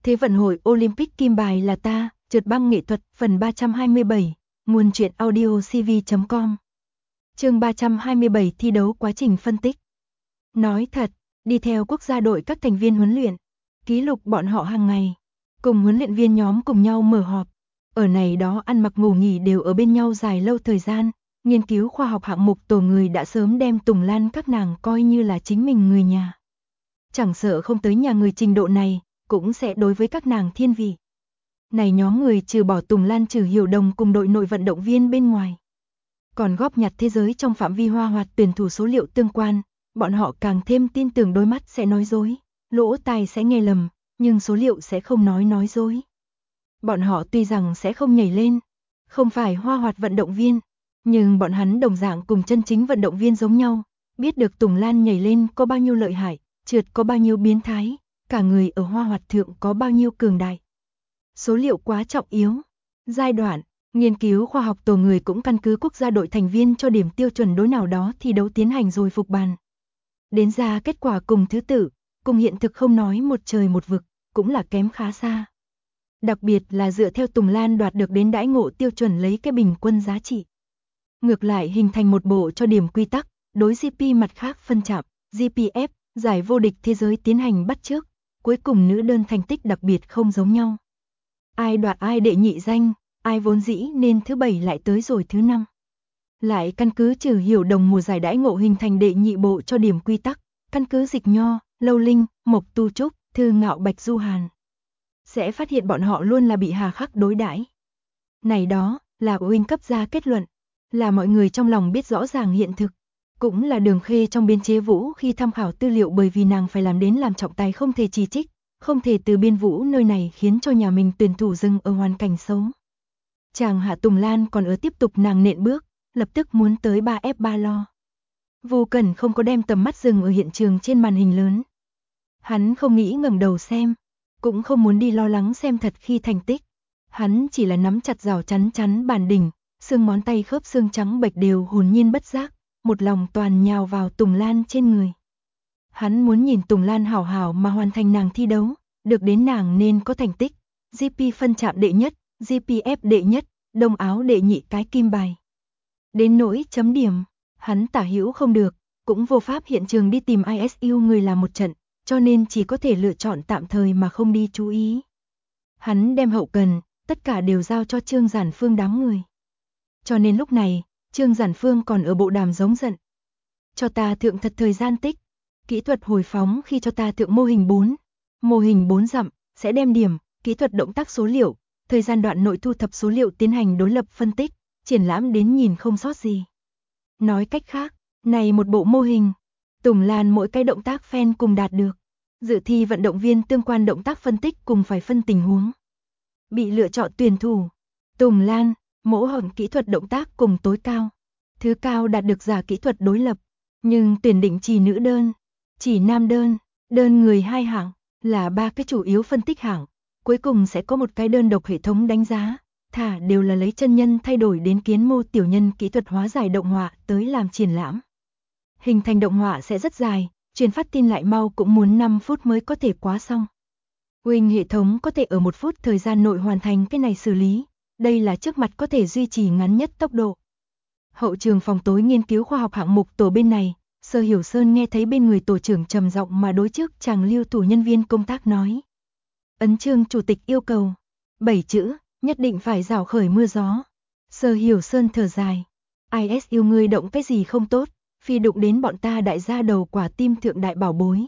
Thế vận hội Olympic kim bài là ta, trượt băng nghệ thuật, phần 327, nguồn truyện audio cv.com. Chương 327 thi đấu quá trình phân tích. Nói thật, đi theo quốc gia đội các thành viên huấn luyện, ký lục bọn họ hàng ngày, cùng huấn luyện viên nhóm cùng nhau mở họp, ở này đó ăn mặc ngủ nghỉ đều ở bên nhau dài lâu thời gian, nghiên cứu khoa học hạng mục tổ người đã sớm đem Tùng Lan các nàng coi như là chính mình người nhà. Chẳng sợ không tới nhà người trình độ này, cũng sẽ đối với các nàng thiên vị. Này nhóm người trừ bỏ Tùng Lan trừ Hiểu Đồng cùng đội nội vận động viên bên ngoài, còn góp nhặt thế giới trong phạm vi hoa hoạt tuyển thủ số liệu tương quan, bọn họ càng thêm tin tưởng đôi mắt sẽ nói dối, lỗ tai sẽ nghe lầm, nhưng số liệu sẽ không nói dối. Bọn họ tuy rằng sẽ không nhảy lên, không phải hoa hoạt vận động viên, nhưng bọn hắn đồng dạng cùng chân chính vận động viên giống nhau, biết được Tùng Lan nhảy lên có bao nhiêu lợi hại, trượt có bao nhiêu biến thái, cả người ở hoa hoạt thượng có bao nhiêu cường đại. Số liệu quá trọng yếu. Giai đoạn, nghiên cứu khoa học tổ người cũng căn cứ quốc gia đội thành viên cho điểm tiêu chuẩn đối nào đó thi đấu tiến hành rồi phục bàn. Đến ra kết quả cùng thứ tự, cùng hiện thực không nói một trời một vực, cũng là kém khá xa. Đặc biệt là dựa theo Tùng Lan đoạt được đến đãi ngộ tiêu chuẩn lấy cái bình quân giá trị. Ngược lại hình thành một bộ cho điểm quy tắc, đối GP mặt khác phân chạm, GPF, giải vô địch thế giới tiến hành bắt chước, cuối cùng nữ đơn thành tích đặc biệt không giống nhau. Ai đoạt ai đệ nhị danh, ai vốn dĩ nên thứ 7 lại tới rồi thứ 5. Lại căn cứ trừ Hiểu Đồng mùa giải đãi ngộ hình thành đệ nhị bộ cho điểm quy tắc, căn cứ Dịch Nho, Lâu Linh, Mộc Tu Trúc, Thư Ngạo Bạch Du Hàn. Sẽ phát hiện bọn họ luôn là bị hà khắc đối đãi. Này đó, là Huynh cấp ra kết luận, là mọi người trong lòng biết rõ ràng hiện thực. Cũng là Đường Khê trong biên chế Vũ khi tham khảo tư liệu bởi vì nàng phải làm đến làm trọng tài không thể chỉ trích, không thể từ biên Vũ nơi này khiến cho nhà mình tuyển thủ dừng ở hoàn cảnh xấu. Chàng Hạ Tùng Lan còn ở tiếp tục nàng nện bước, lập tức muốn tới 3F3 lo. Vô Cẩn không có đem tầm mắt dừng ở hiện trường trên màn hình lớn. Hắn không nghĩ ngẩng đầu xem, cũng không muốn đi lo lắng xem thật khi thành tích. Hắn chỉ là nắm chặt rào chắn bàn đỉnh, xương ngón tay khớp xương trắng bệch đều hồn nhiên bất giác, một lòng toàn nhào vào Tùng Lan trên người. Hắn muốn nhìn Tùng Lan hảo hảo mà hoàn thành nàng thi đấu, được đến nàng nên có thành tích. GP phân chạm đệ nhất, GPF đệ nhất, Đông Áo đệ nhị cái kim bài. Đến nỗi chấm điểm, hắn tả hữu không được, cũng vô pháp hiện trường đi tìm ISU người làm một trận, cho nên chỉ có thể lựa chọn tạm thời mà không đi chú ý. Hắn đem hậu cần, tất cả đều giao cho Trương Giản Phương đám người. Cho nên lúc này, Trương Giản Phương còn ở bộ đàm giống giận. Cho ta thượng thật thời gian tích, kỹ thuật hồi phóng khi cho ta thượng mô hình 4. Mô hình 4 dặm, sẽ đem điểm, kỹ thuật động tác số liệu, thời gian đoạn nội thu thập số liệu tiến hành đối lập phân tích, triển lãm đến nhìn không sót gì. Nói cách khác, này một bộ mô hình, Tùng Lan mỗi cái động tác fan cùng đạt được. Dự thi vận động viên tương quan động tác phân tích cùng phải phân tình huống. Bị lựa chọn tuyển thủ, Tùng Lan, mẫu hỏng kỹ thuật động tác cùng tối cao. Thứ cao đạt được giả kỹ thuật đối lập, nhưng tuyển định chỉ nữ đơn, chỉ nam đơn, đơn người 2 hạng, là 3 cái chủ yếu phân tích hạng. Cuối cùng sẽ có một cái đơn độc hệ thống đánh giá, thả đều là lấy chân nhân thay đổi đến kiến mô tiểu nhân kỹ thuật hóa giải động họa tới làm triển lãm. Hình thành động họa sẽ rất dài, truyền phát tin lại mau cũng muốn 5 phút mới có thể quá xong. Huynh hệ thống có thể ở 1 phút thời gian nội hoàn thành cái này xử lý, đây là trước mặt có thể duy trì ngắn nhất tốc độ. Hậu trường phòng tối nghiên cứu khoa học hạng mục tổ bên này, Sở Hiểu Sơn nghe thấy bên người tổ trưởng trầm giọng mà đối trước chàng lưu thủ nhân viên công tác nói. Ấn chương chủ tịch yêu cầu, 7 chữ, nhất định phải rào khởi mưa gió. Sở Hiểu Sơn thở dài, ISU ngươi động cái gì không tốt, phi đụng đến bọn ta đại gia đầu quả tim thượng đại bảo bối.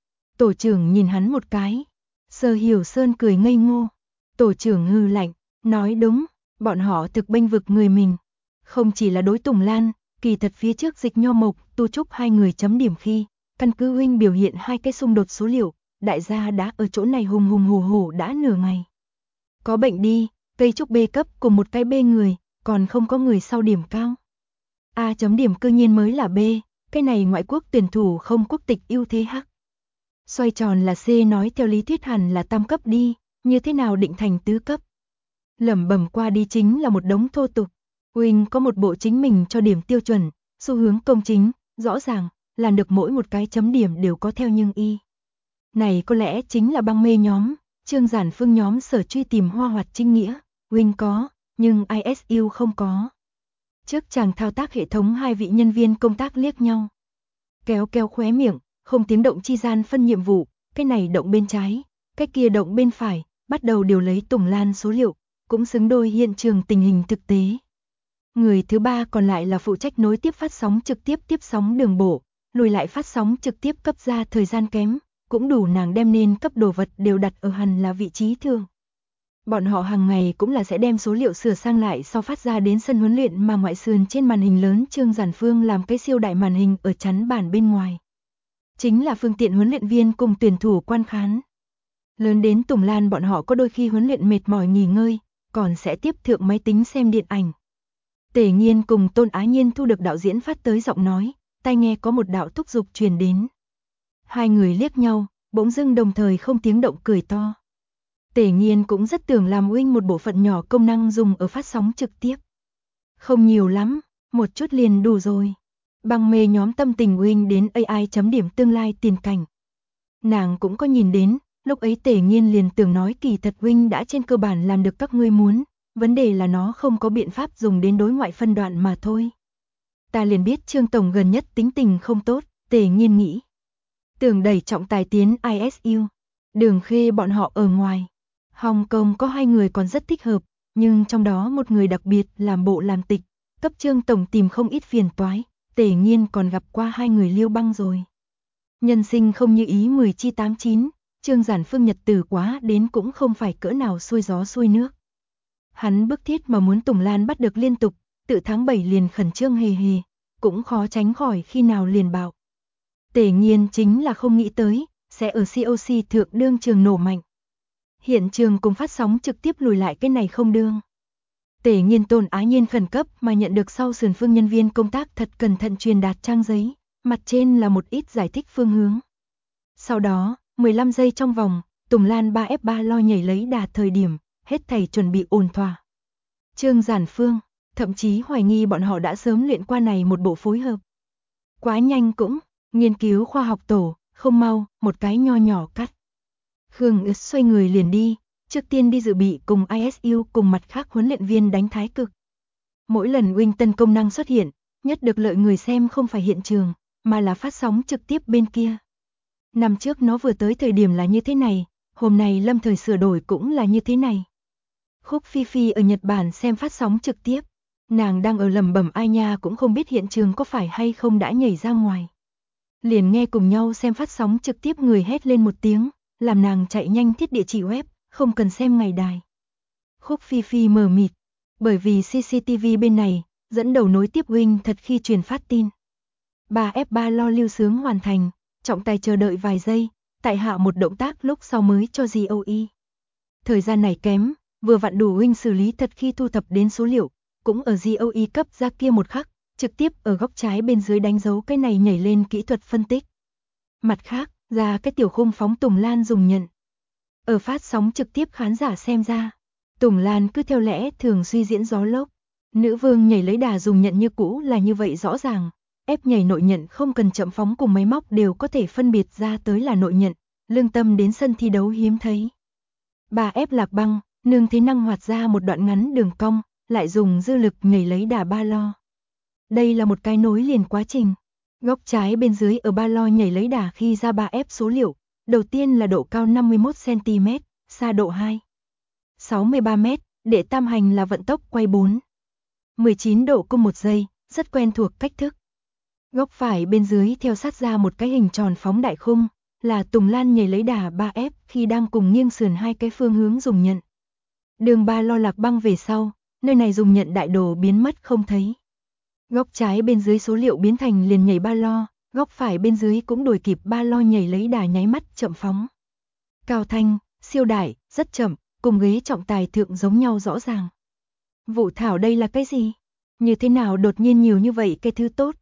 Tổ trưởng nhìn hắn một cái, Sở Hiểu Sơn cười ngây ngô. Tổ trưởng hừ lạnh, nói đúng, bọn họ thực bênh vực người mình. Không chỉ là đối Tùng Lan, kỳ thật phía trước Dịch Nho Mộc, Tu Trúc hai người chấm điểm khi, căn cứ huynh biểu hiện 2 cái xung đột số liệu, đại gia đã ở chỗ này hùng hổ đã nửa ngày. Có bệnh đi, cây trúc B cấp cùng một cái B người, còn không có người sau điểm cao. A chấm điểm cư nhiên mới là B, cái này ngoại quốc tuyển thủ không quốc tịch ưu thế hắc. Xoay tròn là C nói theo lý thuyết hẳn là tam cấp đi, như thế nào định thành tứ cấp. Lẩm bẩm qua đi chính là một đống thô tục. Huynh có một bộ chính mình cho điểm tiêu chuẩn, xu hướng công chính, rõ ràng, làm được mỗi một cái chấm điểm đều có theo nhưng y. Này có lẽ chính là băng mê nhóm, Trương Giản Phương nhóm Sở truy tìm Hoa Hoạt Trinh Nghĩa, Wing có, nhưng ISU không có. Trước chàng thao tác hệ thống, hai vị nhân viên công tác liếc nhau. Kéo kéo khóe miệng, không tiếng động chi gian phân nhiệm vụ, cái này động bên trái, cái kia động bên phải, bắt đầu điều lấy Tùng Lan số liệu, cũng xứng đôi hiện trường tình hình thực tế. Người thứ ba còn lại là phụ trách nối tiếp phát sóng trực tiếp tiếp sóng đường bộ, lùi lại phát sóng trực tiếp cấp ra thời gian kém, cũng đủ nàng đem nên cấp đồ vật đều đặt ở hẳn là vị trí thường. Bọn họ hàng ngày cũng là sẽ đem số liệu sửa sang lại sau phát ra đến sân huấn luyện, mà ngoại sườn trên màn hình lớn Trương Giản Phương làm cái siêu đại màn hình ở chắn bản bên ngoài. Chính là phương tiện huấn luyện viên cùng tuyển thủ quan khán. Lớn đến Tùng Lan bọn họ có đôi khi huấn luyện mệt mỏi nghỉ ngơi, còn sẽ tiếp thượng máy tính xem điện ảnh. Tề Nhiên cùng Tôn Á Nhiên thu được đạo diễn phát tới giọng nói, tai nghe có một đạo thúc giục truyền đến. Hai người liếc nhau, bỗng dưng đồng thời không tiếng động cười to. Tề Nhiên cũng rất tưởng làm Wing một bộ phận nhỏ công năng dùng ở phát sóng trực tiếp. Không nhiều lắm, một chút liền đủ rồi. Bằng mê nhóm tâm tình Wing đến AI chấm điểm tương lai tiền cảnh. Nàng cũng có nhìn đến, lúc ấy Tề Nhiên liền tưởng nói kỳ thật Wing đã trên cơ bản làm được các ngươi muốn, vấn đề là nó không có biện pháp dùng đến đối ngoại phân đoạn mà thôi. Ta liền biết Trương Tổng gần nhất tính tình không tốt, Tề Nhiên nghĩ. Tưởng đẩy trọng tài tiến ISU, Đường Khê bọn họ ở ngoài. Hồng Kông có hai người còn rất thích hợp, nhưng trong đó một người đặc biệt làm bộ làm tịch, cấp Trương Tổng tìm không ít phiền toái, Tề Nhiên còn gặp qua hai người Liêu Băng rồi. Nhân sinh không như ý 10 chi 89, Trương Giản Phương nhật tử quá đến cũng không phải cỡ nào xuôi gió xuôi nước. Hắn bức thiết mà muốn Tùng Lan bắt được liên tục, tự tháng 7 liền khẩn trương hề hề, cũng khó tránh khỏi khi nào liền bạo. Tề Nhiên chính là không nghĩ tới, sẽ ở COC thượng đương trường nổ mạnh. Hiện trường cùng phát sóng trực tiếp lùi lại cái này không đương. Tề Nhiên Tôn Á Nhiên khẩn cấp mà nhận được sau sườn phương nhân viên công tác thật cẩn thận truyền đạt trang giấy, mặt trên là một ít giải thích phương hướng. Sau đó, 15 giây trong vòng, Tùng Lan 3F3 lo nhảy lấy đà thời điểm, hết thảy chuẩn bị ổn thỏa. Trương Giản Phương, thậm chí hoài nghi bọn họ đã sớm luyện qua này một bộ phối hợp. Quá nhanh cũng, nghiên cứu khoa học tổ, không mau, một cái nho nhỏ cắt. Khương Ước xoay người liền đi, trước tiên đi dự bị cùng ISU cùng mặt khác huấn luyện viên đánh thái cực. Mỗi lần Wing tân công năng xuất hiện, nhất được lợi người xem không phải hiện trường, mà là phát sóng trực tiếp bên kia. Năm trước nó vừa tới thời điểm là như thế này, hôm nay lâm thời sửa đổi cũng là như thế này. Khúc Phi Phi ở Nhật Bản xem phát sóng trực tiếp, nàng đang ở lẩm bẩm ai nha cũng không biết hiện trường có phải hay không đã nhảy ra ngoài. Liền nghe cùng nhau xem phát sóng trực tiếp người hét lên một tiếng, làm nàng chạy nhanh thiết địa chỉ web, không cần xem ngày đài. Khúc Phi Phi mờ mịt, bởi vì CCTV bên này, dẫn đầu nối tiếp Wing thật khi truyền phát tin. 3F3 lo lưu sướng hoàn thành, trọng tài chờ đợi vài giây, tại hạ một động tác lúc sau mới cho GOE. Thời gian này kém, vừa vặn đủ Wing xử lý thật khi thu thập đến số liệu, cũng ở GOE cấp ra kia một khắc, trực tiếp ở góc trái bên dưới đánh dấu cái này nhảy lên kỹ thuật phân tích. Mặt khác, ra cái tiểu khung phóng Tùng Lan dùng nhận. Ở phát sóng trực tiếp khán giả xem ra, Tùng Lan cứ theo lẽ thường suy diễn gió lốc. Nữ vương nhảy lấy đà dùng nhận như cũ là như vậy rõ ràng, ép nhảy nội nhận không cần chậm phóng cùng máy móc đều có thể phân biệt ra tới là nội nhận, lương tâm đến sân thi đấu hiếm thấy. 3F Lạc Băng, nương thế năng hoạt ra một đoạn ngắn đường cong, lại dùng dư lực nhảy lấy đà ba lo. Đây là một cái nối liền quá trình. Góc trái bên dưới ở ba lo nhảy lấy đà khi ra 3F số liệu, đầu tiên là độ cao 51cm, xa độ 2. 63m, để tam hành là vận tốc quay 4. 19 độ cung 1 giây, rất quen thuộc cách thức. Góc phải bên dưới theo sát ra một cái hình tròn phóng đại khung, là Tùng Lan nhảy lấy đà 3F khi đang cùng nghiêng sườn hai cái phương hướng dùng nhận. Đường ba lo Lạc Băng về sau, nơi này dùng nhận đại đồ biến mất không thấy. Góc trái bên dưới số liệu biến thành liền nhảy ba lo, góc phải bên dưới cũng đuổi kịp ba lo nhảy lấy đà nháy mắt chậm phóng. Cao thanh, siêu đại, rất chậm, cùng ghế trọng tài thượng giống nhau rõ ràng. Vũ Thảo đây là cái gì? Như thế nào đột nhiên nhiều như vậy cái thứ tốt?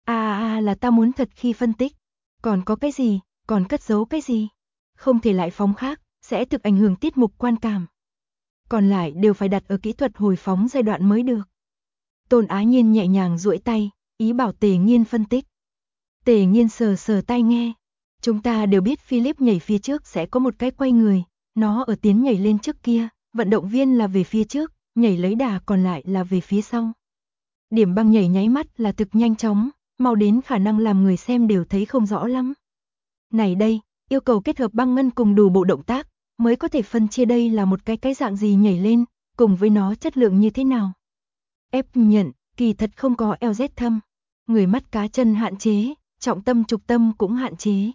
Là ta muốn thật khi phân tích. Còn có cái gì? Còn cất giấu cái gì? Không thể lại phóng khác, sẽ thực ảnh hưởng tiết mục quan cảm. Còn lại đều phải đặt ở kỹ thuật hồi phóng giai đoạn mới được. Tôn Á Nhiên nhẹ nhàng duỗi tay, ý bảo Tề Nhiên phân tích. Tề Nhiên sờ sờ tai nghe. Chúng ta đều biết Philip nhảy phía trước sẽ có một cái quay người, Nó ở tiến nhảy lên trước kia, vận động viên là về phía trước, nhảy lấy đà còn lại là về phía sau. Điểm băng nhảy nháy mắt là thực nhanh chóng, mau đến khả năng làm người xem đều thấy không rõ lắm. Này đây, yêu cầu kết hợp băng ngân cùng đủ bộ động tác, mới có thể phân chia đây là một cái dạng gì nhảy lên, cùng với nó chất lượng như thế nào. Ép nhận, kỳ thật không có LZ thâm. Người mắt cá chân hạn chế, trọng tâm trục tâm cũng hạn chế.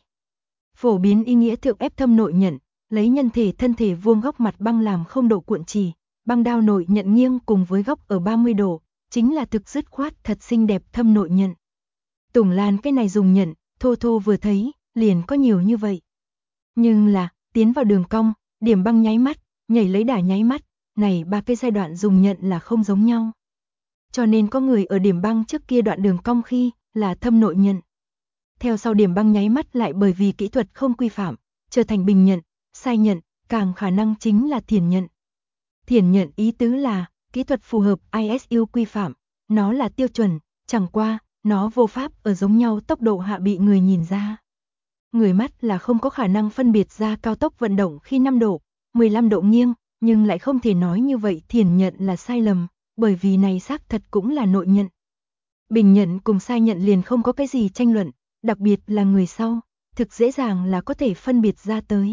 Phổ biến ý nghĩa thượng ép thâm nội nhận, lấy nhân thể thân thể vuông góc mặt băng làm không độ cuộn chỉ, băng đao nội nhận nghiêng cùng với góc ở 30 độ, chính là thực dứt khoát thật xinh đẹp thâm nội nhận. Tùng Lan cái này dùng nhận, thô thô vừa thấy, liền có nhiều như vậy. Nhưng là, tiến vào đường cong, điểm băng nháy mắt, nhảy lấy đà nháy mắt, này ba cái giai đoạn dùng nhận là không giống nhau. Cho nên có người ở điểm băng trước kia đoạn đường cong khi là thâm nội nhận. Theo sau điểm băng nháy mắt lại bởi vì kỹ thuật không quy phạm, trở thành bình nhận, sai nhận, càng khả năng chính là thiền nhận. Thiền nhận ý tứ là, kỹ thuật phù hợp ISU quy phạm, nó là tiêu chuẩn, chẳng qua, nó vô pháp ở giống nhau tốc độ hạ bị người nhìn ra. Người mắt là không có khả năng phân biệt ra cao tốc vận động khi 5 độ, 15 độ nghiêng, nhưng lại không thể nói như vậy thiền nhận là sai lầm, bởi vì này xác thật cũng là nội nhận. Bình nhận cùng sai nhận liền không có cái gì tranh luận, đặc biệt là người sau, thực dễ dàng là có thể phân biệt ra tới.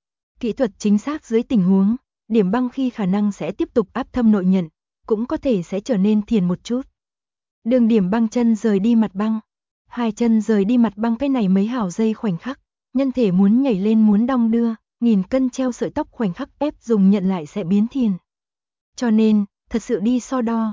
Kỹ thuật chính xác dưới tình huống, điểm băng khi khả năng sẽ tiếp tục áp thâm nội nhận, cũng có thể sẽ trở nên thiền một chút. Đường điểm băng chân rời đi mặt băng, hai chân rời đi mặt băng cái này mấy hào giây khoảnh khắc, nhân thể muốn nhảy lên muốn đong đưa, 1000 cân treo sợi tóc khoảnh khắc ép dùng nhận lại sẽ biến thiền. Cho nên, thật sự đi so đo,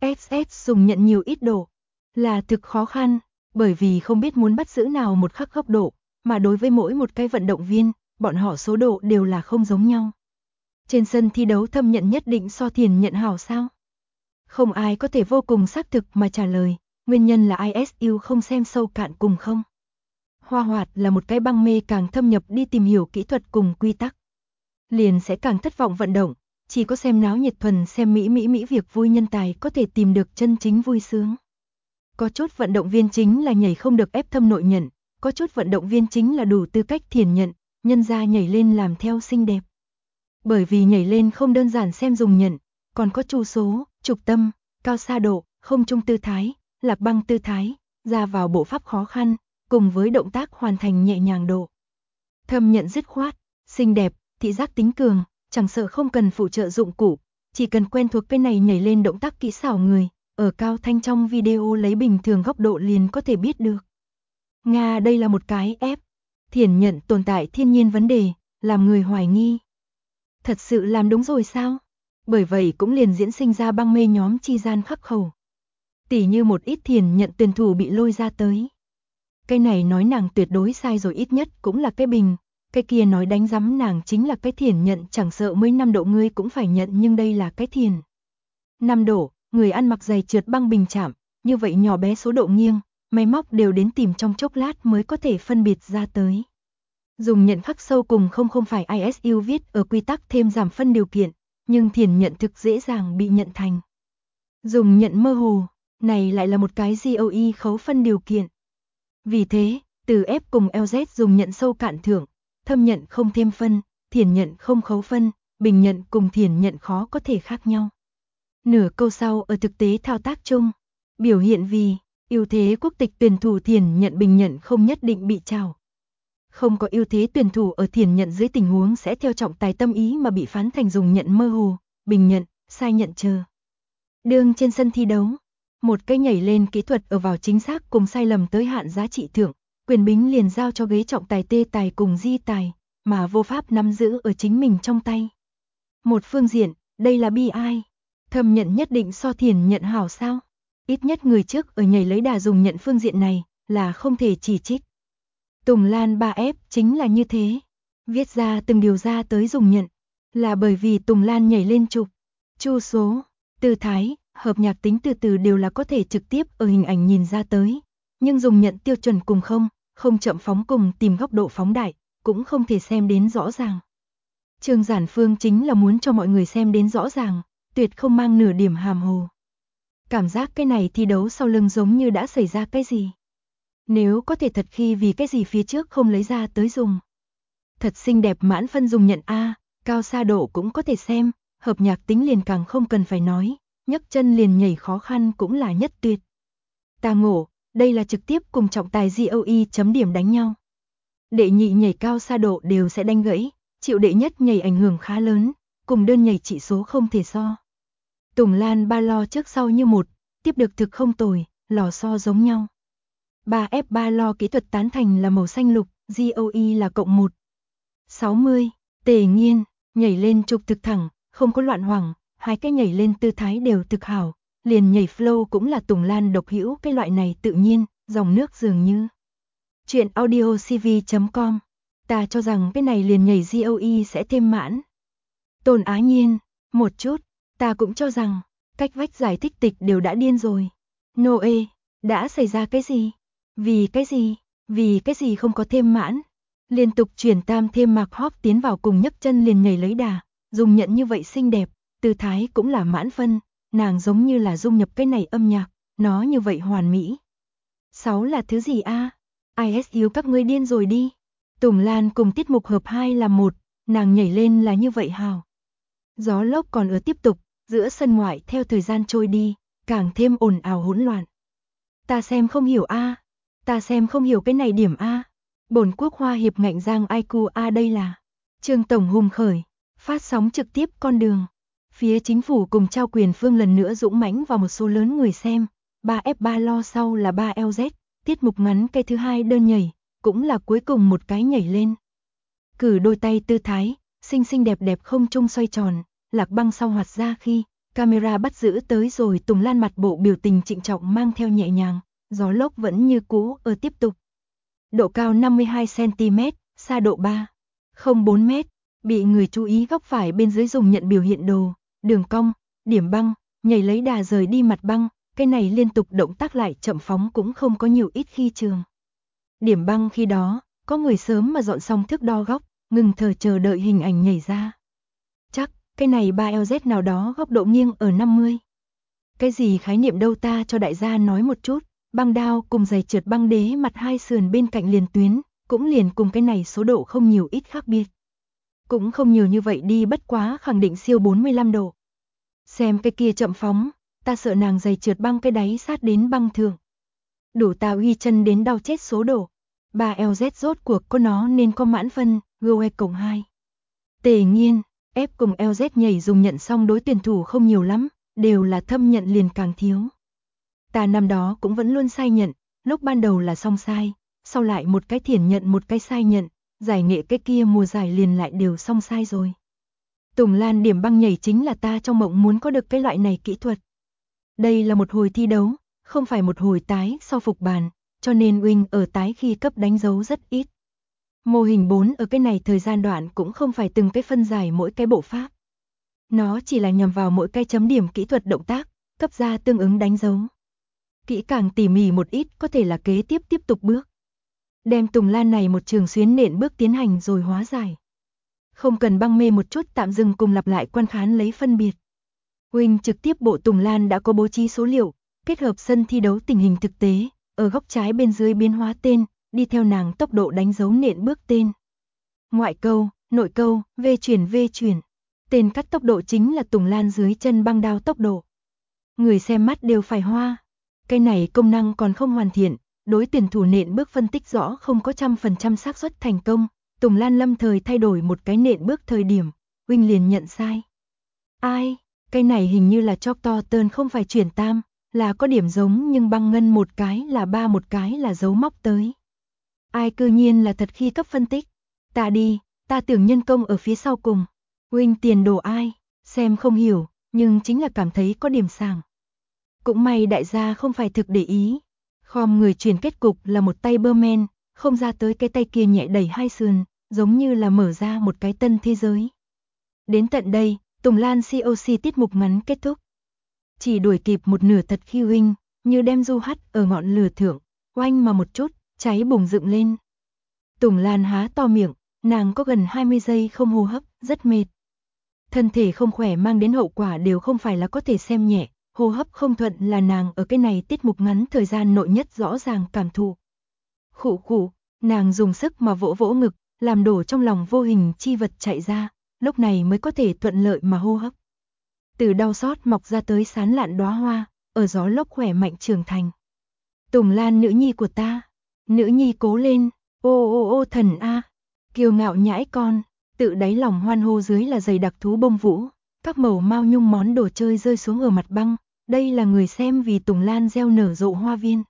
SS dùng nhận nhiều ít độ, là thực khó khăn, bởi vì không biết muốn bắt giữ nào một khắc góc độ, mà đối với mỗi một cái vận động viên, bọn họ số độ đều là không giống nhau. Trên sân thi đấu thâm nhận nhất định so thiền nhận hảo sao? Không ai có thể vô cùng xác thực mà trả lời, nguyên nhân là ISU không xem sâu cạn cùng không. Hoa Hoạt là một cái băng mê càng thâm nhập đi tìm hiểu kỹ thuật cùng quy tắc. Liền sẽ càng thất vọng vận động, chỉ có xem náo nhiệt thuần xem mỹ việc vui nhân tài có thể tìm được chân chính vui sướng. Có chút vận động viên chính là nhảy không được ép thâm nội nhận, có chút vận động viên chính là đủ tư cách thiền nhận, nhân ra nhảy lên làm theo xinh đẹp. Bởi vì nhảy lên không đơn giản xem dùng nhận, còn có chu số, trục tâm, cao xa độ, không trung tư thái, lạc băng tư thái, ra vào bộ pháp khó khăn, cùng với động tác hoàn thành nhẹ nhàng độ. Thâm nhận dứt khoát, xinh đẹp, thị giác tính cường, chẳng sợ không cần phụ trợ dụng cụ, chỉ cần quen thuộc cái này nhảy lên động tác kỹ xảo người, ở cao thanh trong video lấy bình thường góc độ liền có thể biết được. Nga đây là một cái ép, thiền nhận tồn tại thiên nhiên vấn đề, làm người hoài nghi. Thật sự làm đúng rồi sao? Bởi vậy cũng liền diễn sinh ra băng mê nhóm chi gian khắc khẩu. Tỉ như một ít thiền nhận tuyển thủ bị lôi ra tới. Cái này nói nàng tuyệt đối sai rồi ít nhất cũng là cái bình, cái kia nói đánh rắm nàng chính là cái thiền nhận chẳng sợ mới 5 độ ngươi cũng phải nhận nhưng đây là cái thiền. 5 độ, người ăn mặc giày trượt băng bình chạm, như vậy nhỏ bé số độ nghiêng, máy móc đều đến tìm trong chốc lát mới có thể phân biệt ra tới. Dùng nhận khắc sâu cùng không phải ISU viết ở quy tắc thêm giảm phân điều kiện, nhưng thiền nhận thực dễ dàng bị nhận thành. Dùng nhận mơ hồ, này lại là một cái GOE khấu phân điều kiện. Vì thế, từ F cùng LZ dùng nhận sâu cạn thưởng, thâm nhận không thêm phân, thiền nhận không khấu phân, bình nhận cùng thiền nhận khó có thể khác nhau. Nửa câu sau ở thực tế thao tác chung, biểu hiện vì ưu thế quốc tịch tuyển thủ thiền nhận bình nhận không nhất định bị trào. Không có ưu thế tuyển thủ ở thiền nhận dưới tình huống sẽ theo trọng tài tâm ý mà bị phán thành dùng nhận mơ hồ, bình nhận, sai nhận chờ. Đương trên sân thi đấu, một cái nhảy lên kỹ thuật ở vào chính xác cùng sai lầm tới hạn giá trị thưởng, quyền bính liền giao cho ghế trọng tài tê tài cùng di tài, mà vô pháp nắm giữ ở chính mình trong tay. Một phương diện, đây là bi ai. Thâm nhận nhất định so thiền nhận hảo sao? Ít nhất người trước ở nhảy lấy đà dùng nhận phương diện này là không thể chỉ trích. Tùng Lan 3F chính là như thế. Viết ra từng điều ra tới dùng nhận là bởi vì Tùng Lan nhảy lên chụp, chu số, tư thái, hợp nhạc tính từ từ đều là có thể trực tiếp ở hình ảnh nhìn ra tới. Nhưng dùng nhận tiêu chuẩn cùng không chậm phóng cùng tìm góc độ phóng đại, cũng không thể xem đến rõ ràng. Trương Giản Phương chính là muốn cho mọi người xem đến rõ ràng, tuyệt không mang nửa điểm hàm hồ. Cảm giác cái này thi đấu sau lưng giống như đã xảy ra cái gì. Nếu có thể thật khi vì cái gì phía trước không lấy ra tới dùng. Thật xinh đẹp mãn phân dùng nhận A, cao sa độ cũng có thể xem, hợp nhạc tính liền càng không cần phải nói, nhấc chân liền nhảy khó khăn cũng là nhất tuyệt. Ta ngộ, đây là trực tiếp cùng trọng tài GOE chấm điểm đánh nhau. Đệ nhị nhảy cao sa độ đều sẽ đánh gãy, chịu đệ nhất nhảy ảnh hưởng khá lớn, cùng đơn nhảy chỉ số không thể so. Tùng Lan ba lo trước sau như một, tiếp được thực không tồi, lò xo giống nhau. 3F3 lo kỹ thuật tán thành là màu xanh lục, GOE là cộng 1. 60, Tề Nghiên, nhảy lên trục thực thẳng, không có loạn hoảng, hai cái nhảy lên tư thái đều thực hảo, liền nhảy flow cũng là Tùng Lan độc hữu cái loại này tự nhiên, dòng nước dường như. Chuyện audio cv.com, ta cho rằng cái này liền nhảy GOE sẽ thêm mãn. Tôn Á Nhiên, một chút, ta cũng cho rằng, cách vách giải thích tịch đều đã điên rồi. Noe, đã xảy ra cái gì? Vì cái gì không có thêm mãn? Liên tục chuyển tam thêm Mạc Hop tiến vào cùng nhấc chân liền nhảy lấy đà, dùng nhận như vậy xinh đẹp, tư thái cũng là mãn phân, nàng giống như là dung nhập cái này âm nhạc, nó như vậy hoàn mỹ. 6 là thứ gì a? ISU các ngươi điên rồi đi. Tùng Lan cùng tiết mục hợp 2 là 1, nàng nhảy lên là như vậy hào. Gió lốc còn ở tiếp tục, giữa sân ngoại theo thời gian trôi đi, càng thêm ồn ào hỗn loạn. Ta xem không hiểu a, ta xem không hiểu cái này điểm a. Bổn quốc hoa hiệp ngạnh giang IQ a đây là. Trương Tổng hùng khởi, phát sóng trực tiếp con đường. Phía chính phủ cùng trao quyền phương lần nữa dũng mãnh vào một số lớn người xem. 3F3 lo sau là 3LZ, tiết mục ngắn cái thứ hai đơn nhảy, cũng là cuối cùng một cái nhảy lên. Cử đôi tay tư thái, xinh xinh đẹp đẹp không trung xoay tròn, Lạc Băng sau hoạt ra khi camera bắt giữ tới rồi Tùng Lan mặt bộ biểu tình trịnh trọng mang theo nhẹ nhàng, gió lốc vẫn như cũ ở tiếp tục. Độ cao 52cm, xa độ 3,04m, bị người chú ý góc phải bên dưới dùng nhận biểu hiện đồ, đường cong, điểm băng, nhảy lấy đà rời đi mặt băng, cái này liên tục động tác lại chậm phóng cũng không có nhiều ít khi trường. Điểm băng khi đó, có người sớm mà dọn xong thước đo góc, ngừng thở chờ đợi hình ảnh nhảy ra. Chắc, cái này 3LZ nào đó góc độ nghiêng ở 50. Cái gì khái niệm đâu ta cho đại gia nói một chút, băng đao cùng giày trượt băng đế mặt hai sườn bên cạnh liền tuyến, cũng liền cùng cái này số độ không nhiều ít khác biệt. Cũng không nhiều như vậy đi bất quá khẳng định siêu 45 độ. Xem cái kia chậm phóng, ta sợ nàng giày trượt băng cái đáy sát đến băng thường. Đủ ta uy chân đến đau chết số độ. 3LZ rốt cuộc có nó nên có mãn phân, GOE cộng 2. Tề Nghiên, F cùng LZ nhảy dùng nhận xong đối tuyển thủ không nhiều lắm, đều là thâm nhận liền càng thiếu. Ta năm đó cũng vẫn luôn sai nhận, lúc ban đầu là song sai, sau lại một cái thiển nhận một cái sai nhận, giải nghệ cái kia mùa giải liền lại đều song sai rồi. Tùng Lan điểm băng nhảy chính là ta trong mộng muốn có được cái loại này kỹ thuật. Đây là một hồi thi đấu, không phải một hồi tái so phục bàn, cho nên Wing ở tái khi cấp đánh dấu rất ít. Mô hình 4 ở cái này thời gian đoạn cũng không phải từng cái phân giải mỗi cái bộ pháp. Nó chỉ là nhằm vào mỗi cái chấm điểm kỹ thuật động tác, cấp ra tương ứng đánh dấu. Kỹ càng tỉ mỉ một ít có thể là kế tiếp tục bước. Đem Tùng Lan này một trường xuyến nện bước tiến hành rồi hóa giải. Không cần băng mê một chút tạm dừng cùng lặp lại quan khán lấy phân biệt. Wing trực tiếp bộ Tùng Lan đã có bố trí số liệu, kết hợp sân thi đấu tình hình thực tế, ở góc trái bên dưới biến hóa tên, đi theo nàng tốc độ đánh dấu nện bước tên. Ngoại câu, nội câu, V chuyển. Tên cắt tốc độ chính là Tùng Lan dưới chân băng đao tốc độ. Người xem mắt đều phải hoa. Cái này công năng còn không hoàn thiện, đối tuyển thủ nện bước phân tích rõ không có 100% xác suất thành công. Tùng Lan lâm thời thay đổi một cái nện bước thời điểm, Wing liền nhận sai. Ai, cái này hình như là chóc to tơn không phải chuyển tam, là có điểm giống nhưng băng ngân một cái là 3 một cái là dấu móc tới. Ai cư nhiên là thật khi cấp phân tích. Ta đi, ta tưởng nhân công ở phía sau cùng. Wing tiền đồ ai, xem không hiểu, nhưng chính là cảm thấy có điểm sảng. Cũng may đại gia không phải thực để ý. Khom người chuyển kết cục là một tay bơ men, không ra tới cái tay kia nhẹ đẩy hai sườn, giống như là mở ra một cái tân thế giới. Đến tận đây, Tùng Lan COC tiết mục ngắn kết thúc. Chỉ đuổi kịp một nửa thật khi Wing, như đem du hắt ở ngọn lửa thượng, oanh mà một chút, cháy bùng dựng lên. Tùng Lan há to miệng, nàng có gần 20 giây không hô hấp, rất mệt. Thân thể không khỏe mang đến hậu quả đều không phải là có thể xem nhẹ, hô hấp không thuận là nàng ở cái này tiết mục ngắn thời gian nội nhất rõ ràng cảm thụ. Khụ, nàng dùng sức mà vỗ ngực, làm đổ trong lòng vô hình chi vật chạy ra, lúc này mới có thể thuận lợi mà hô hấp. Từ đau xót mọc ra tới sán lạn đóa hoa, ở gió lốc khỏe mạnh trưởng thành. Tùng Lan nữ nhi của ta, nữ nhi cố lên, ô ô ô thần a, kiêu ngạo nhãi con, tự đáy lòng hoan hô dưới là dày đặc thú bông vũ, các mẩu mao nhung món đồ chơi rơi xuống ở mặt băng, đây là người xem vì Tùng Lan gieo nở rộ hoa viên.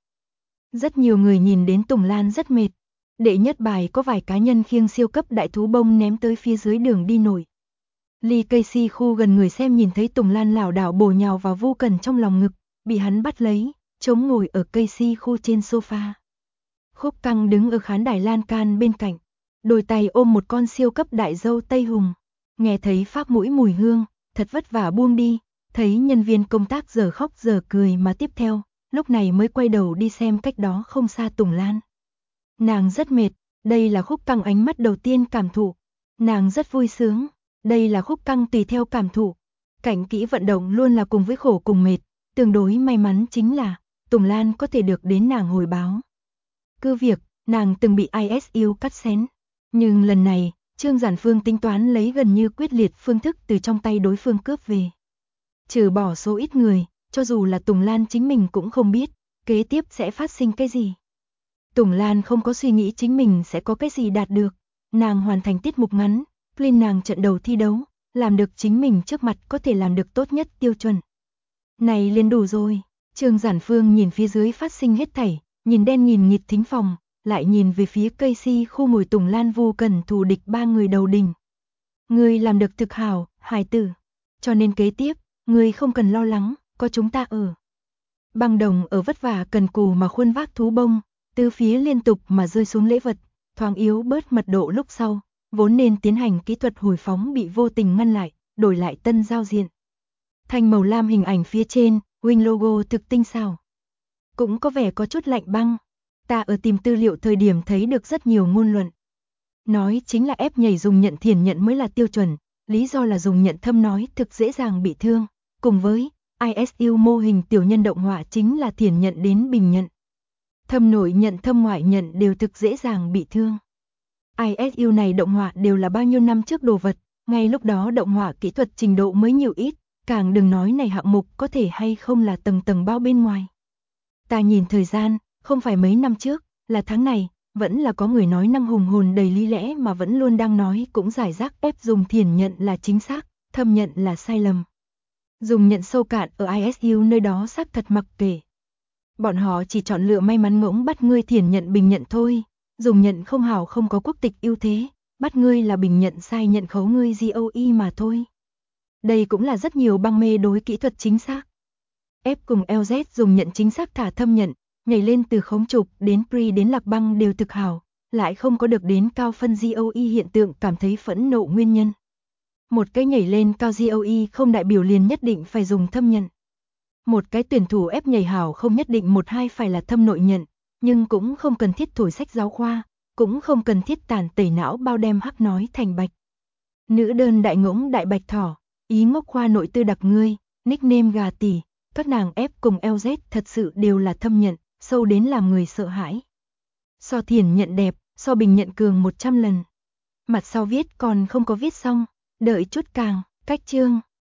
Rất nhiều người nhìn đến Tùng Lan rất mệt. Đệ nhất bài có vài cá nhân khiêng siêu cấp đại thú bông ném tới phía dưới đường đi nổi. Lee Casey khu gần người xem nhìn thấy Tùng Lan lảo đảo bổ nhào vào Vu Cần trong lòng ngực, bị hắn bắt lấy, chống ngồi ở Casey khu trên sofa. Khúc Căng đứng ở khán đài lan can bên cạnh, đôi tay ôm một con siêu cấp đại dâu Tây Hùng, nghe thấy phác mũi mùi hương, thật vất vả buông đi, thấy nhân viên công tác giờ khóc giờ cười mà tiếp theo, lúc này mới quay đầu đi xem cách đó không xa Tùng Lan. Nàng rất mệt, đây là Khúc Căng ánh mắt đầu tiên cảm thụ. Nàng rất vui sướng, đây là Khúc Căng tùy theo cảm thụ. Cảnh kỹ vận động luôn là cùng với khổ cùng mệt, tương đối may mắn chính là Tùng Lan có thể được đến nàng hồi báo. Cứ việc, nàng từng bị ISU cắt xén, nhưng lần này, Trương Giản Phương tính toán lấy gần như quyết liệt phương thức từ trong tay đối phương cướp về. Trừ bỏ số ít người, cho dù là Tùng Lan chính mình cũng không biết, kế tiếp sẽ phát sinh cái gì. Tùng Lan không có suy nghĩ chính mình sẽ có cái gì đạt được, nàng hoàn thành tiết mục ngắn, clean nàng trận đầu thi đấu, làm được chính mình trước mặt có thể làm được tốt nhất tiêu chuẩn. Này liền đủ rồi, Trương Giản Phương nhìn phía dưới phát sinh hết thảy, nhìn đen nhìn nghịt thính phòng, lại nhìn về phía Casey khu ngồi Tùng Lan Vu Cần thù địch ba người đầu đỉnh. Ngươi làm được thực hảo, hài tử, cho nên kế tiếp, ngươi không cần lo lắng, có chúng ta ở. Băng Đồng ở vất vả cần cù mà khuôn vác thú bông, từ phía liên tục mà rơi xuống lễ vật, thoáng yếu bớt mật độ lúc sau, vốn nên tiến hành kỹ thuật hồi phóng bị vô tình ngăn lại, đổi lại tân giao diện. Thành màu lam hình ảnh phía trên, Wing logo thực tinh xảo. Cũng có vẻ có chút lạnh băng, ta ở tìm tư liệu thời điểm thấy được rất nhiều ngôn luận. Nói chính là ép nhảy dùng nhận thiền nhận mới là tiêu chuẩn, lý do là dùng nhận thâm nói thực dễ dàng bị thương, cùng với ISU mô hình tiểu nhân động họa chính là thiền nhận đến bình nhận. Thâm nội nhận thâm ngoại nhận đều thực dễ dàng bị thương. ISU này động họa đều là bao nhiêu năm trước đồ vật, ngay lúc đó động họa kỹ thuật trình độ mới nhiều ít, càng đừng nói này hạng mục có thể hay không là tầng tầng bao bên ngoài. Ta nhìn thời gian, không phải mấy năm trước, là tháng này, vẫn là có người nói năng hùng hồn đầy lý lẽ mà vẫn luôn đang nói cũng giải rác ép dùng thiền nhận là chính xác, thâm nhận là sai lầm. Dùng nhận sâu cạn ở ISU nơi đó xác thật mặc kệ. Bọn họ chỉ chọn lựa may mắn ngỗng bắt ngươi thiền nhận bình nhận thôi, dùng nhận không hảo không có quốc tịch ưu thế, bắt ngươi là bình nhận sai nhận khấu ngươi GOE mà thôi. Đây cũng là rất nhiều băng mê đối kỹ thuật chính xác. F cùng LZ dùng nhận chính xác thả thâm nhận, nhảy lên từ khống trục đến pre đến lạc băng đều thực hảo, lại không có được đến cao phân GOE hiện tượng cảm thấy phẫn nộ nguyên nhân. Một cái nhảy lên cao GOE không đại biểu liền nhất định phải dùng thâm nhận. Một cái tuyển thủ ép nhảy hảo không nhất định một hai phải là thâm nội nhận, nhưng cũng không cần thiết thổi sách giáo khoa, cũng không cần thiết tàn tẩy não bao đem hắc nói thành bạch. Nữ đơn đại ngỗng đại bạch thỏ, ý ngốc khoa nội tư đặc ngươi, nickname gà tỷ, các nàng ép cùng LZ thật sự đều là thâm nhận, sâu đến làm người sợ hãi. So thiền nhận đẹp, so bình nhận cường 100 lần. Mặt sau viết còn không có viết xong, đợi chút càng, cách chương.